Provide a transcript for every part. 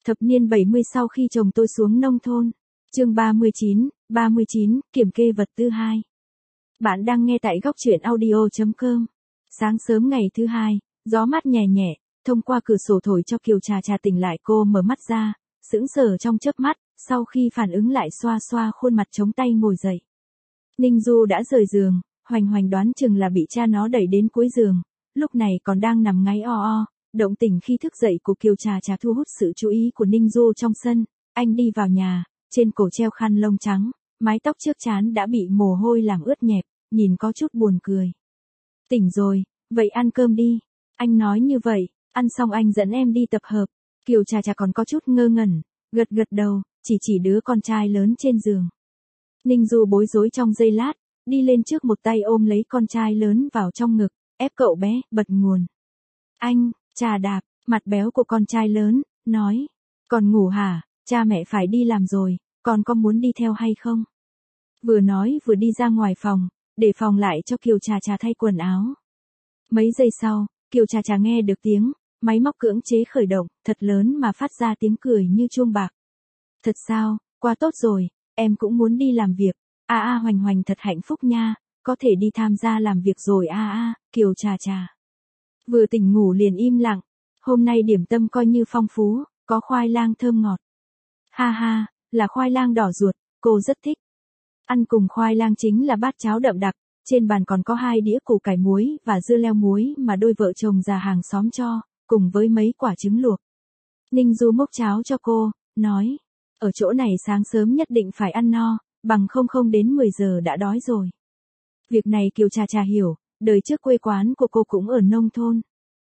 Thập niên 70 sau khi chồng tôi xuống nông thôn. Chương 39, kiểm kê vật tư 2. Bạn đang nghe tại góc truyện audio.com. Sáng sớm ngày thứ hai, gió mát nhẹ nhẹ, thông qua cửa sổ thổi cho Kiều Trà Trà tỉnh lại. Cô mở mắt ra, sững sờ trong chớp mắt, sau khi phản ứng lại xoa xoa khuôn mặt chống tay ngồi dậy. Ninh Du đã rời giường, Hoành Hoành đoán chừng là bị cha nó đẩy đến cuối giường, lúc này còn đang nằm ngáy o o. Động tĩnh khi thức dậy của Kiều Trà Trà thu hút sự chú ý của Ninh Du trong sân. Anh đi vào nhà, trên cổ treo khăn lông trắng, mái tóc trước trán đã bị mồ hôi làm ướt nhẹp, nhìn có chút buồn cười. Tỉnh rồi, vậy ăn cơm đi. Anh nói như vậy, ăn xong anh dẫn em đi tập hợp. Kiều Trà Trà còn có chút ngơ ngẩn, gật gật đầu, chỉ đứa con trai lớn trên giường. Ninh Du bối rối trong giây lát, đi lên trước một tay ôm lấy con trai lớn vào trong ngực, ép cậu bé bật nguồn. Anh, Trà đạp, mặt béo của con trai lớn, nói. Còn ngủ hả, cha mẹ phải đi làm rồi, con có muốn đi theo hay không? Vừa nói vừa đi ra ngoài phòng, để phòng lại cho Kiều Trà Trà thay quần áo. Mấy giây sau, Kiều Trà Trà nghe được tiếng, máy móc cưỡng chế khởi động, thật lớn mà phát ra tiếng cười như chuông bạc. Thật sao, quá tốt rồi, em cũng muốn đi làm việc. Hoành Hoành thật hạnh phúc nha, có thể đi tham gia làm việc rồi Kiều Trà Trà. Vừa tỉnh ngủ liền im lặng, hôm nay điểm tâm coi như phong phú, có khoai lang thơm ngọt. Ha, là khoai lang đỏ ruột, cô rất thích. Ăn cùng khoai lang chính là bát cháo đậm đặc, trên bàn còn có 2 đĩa củ cải muối và dưa leo muối mà đôi vợ chồng già hàng xóm cho, cùng với mấy quả trứng luộc. Ninh Du múc cháo cho cô, nói, ở chỗ này sáng sớm nhất định phải ăn no, bằng không đến 10 giờ đã đói rồi. Việc này Kiều Trà Trà hiểu, đời trước quê quán của cô cũng ở nông thôn.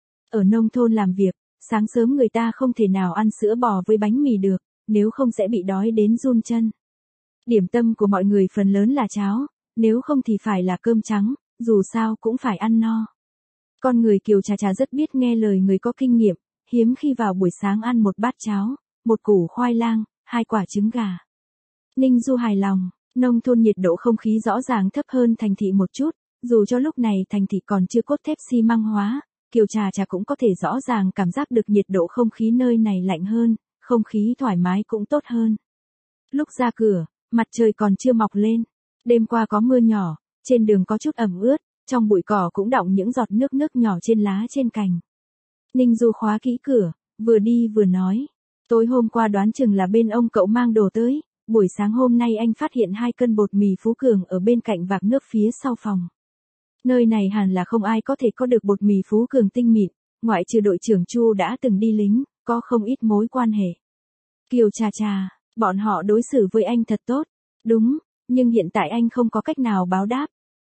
Ở nông thôn làm việc, sáng sớm người ta không thể nào ăn sữa bò với bánh mì được, nếu không sẽ bị đói đến run chân. Điểm tâm của mọi người phần lớn là cháo, nếu không thì phải là cơm trắng, dù sao cũng phải ăn no. Con người Kiều Trà Trà rất biết nghe lời người có kinh nghiệm, hiếm khi vào buổi sáng ăn một bát cháo, một củ khoai lang, 2 quả trứng gà. Ninh Du hài lòng, nông thôn nhiệt độ không khí rõ ràng thấp hơn thành thị một chút, dù cho lúc này thành thị còn chưa cốt thép xi măng hóa, Kiều Trà Trà cũng có thể rõ ràng cảm giác được nhiệt độ không khí nơi này lạnh hơn, không khí thoải mái cũng tốt hơn. Lúc ra cửa, mặt trời còn chưa mọc lên, đêm qua có mưa nhỏ, trên đường có chút ẩm ướt, trong bụi cỏ cũng đọng những giọt nước nhỏ trên lá trên cành. Ninh Du khóa kỹ cửa, vừa đi vừa nói, tối hôm qua đoán chừng là bên ông cậu mang đồ tới, buổi sáng hôm nay anh phát hiện 2 cân bột mì Phú Cường ở bên cạnh vạc nước phía sau phòng. Nơi này hẳn là không ai có thể có được bột mì Phú Cường tinh mịn, ngoại trừ đội trưởng Chu đã từng đi lính, có không ít mối quan hệ. Kiều Trà Trà, bọn họ đối xử với anh thật tốt, đúng, nhưng hiện tại anh không có cách nào báo đáp.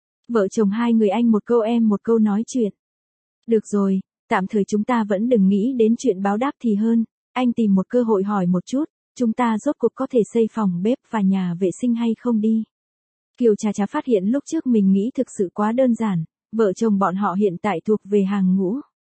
Vợ chồng hai người anh một câu em một câu nói chuyện. Được rồi, tạm thời chúng ta vẫn đừng nghĩ đến chuyện báo đáp thì hơn, anh tìm một cơ hội hỏi một chút, chúng ta rốt cuộc có thể xây phòng bếp và nhà vệ sinh hay không đi. Kiều Trà Trà phát hiện lúc trước mình nghĩ thực sự quá đơn giản, vợ chồng bọn họ hiện tại thuộc về hàng ngũ.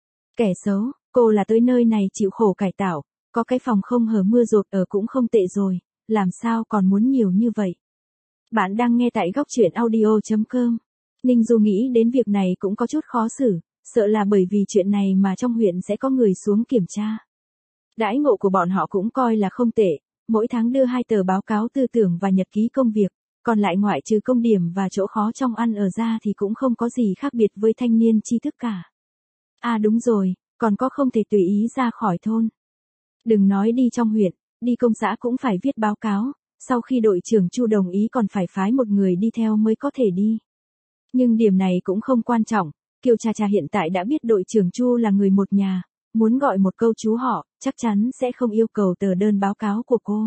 Kẻ xấu, cô là tới nơi này chịu khổ cải tạo, có cái phòng không hở mưa rột ở cũng không tệ rồi, làm sao còn muốn nhiều như vậy. Bạn đang nghe tại góc truyện audio.com. Ninh Du nghĩ đến việc này cũng có chút khó xử, sợ là bởi vì chuyện này mà trong huyện sẽ có người xuống kiểm tra. Đãi ngộ của bọn họ cũng coi là không tệ, mỗi tháng đưa 2 tờ báo cáo tư tưởng và nhật ký công việc, còn lại ngoại trừ công điểm và chỗ khó trong ăn ở ra thì cũng không có gì khác biệt với thanh niên tri thức cả. Đúng rồi, còn có không thể tùy ý ra khỏi thôn. Đừng nói đi trong huyện, đi công xã cũng phải viết báo cáo, sau khi đội trưởng Chu đồng ý còn phải phái một người đi theo mới có thể đi. Nhưng điểm này cũng không quan trọng, Kiều Trà Trà hiện tại đã biết đội trưởng Chu là người một nhà, muốn gọi một câu chú họ, chắc chắn sẽ không yêu cầu tờ đơn báo cáo của cô.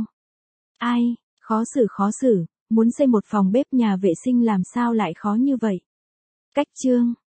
Khó xử, muốn xây một phòng bếp nhà vệ sinh làm sao lại khó như vậy. Cách chương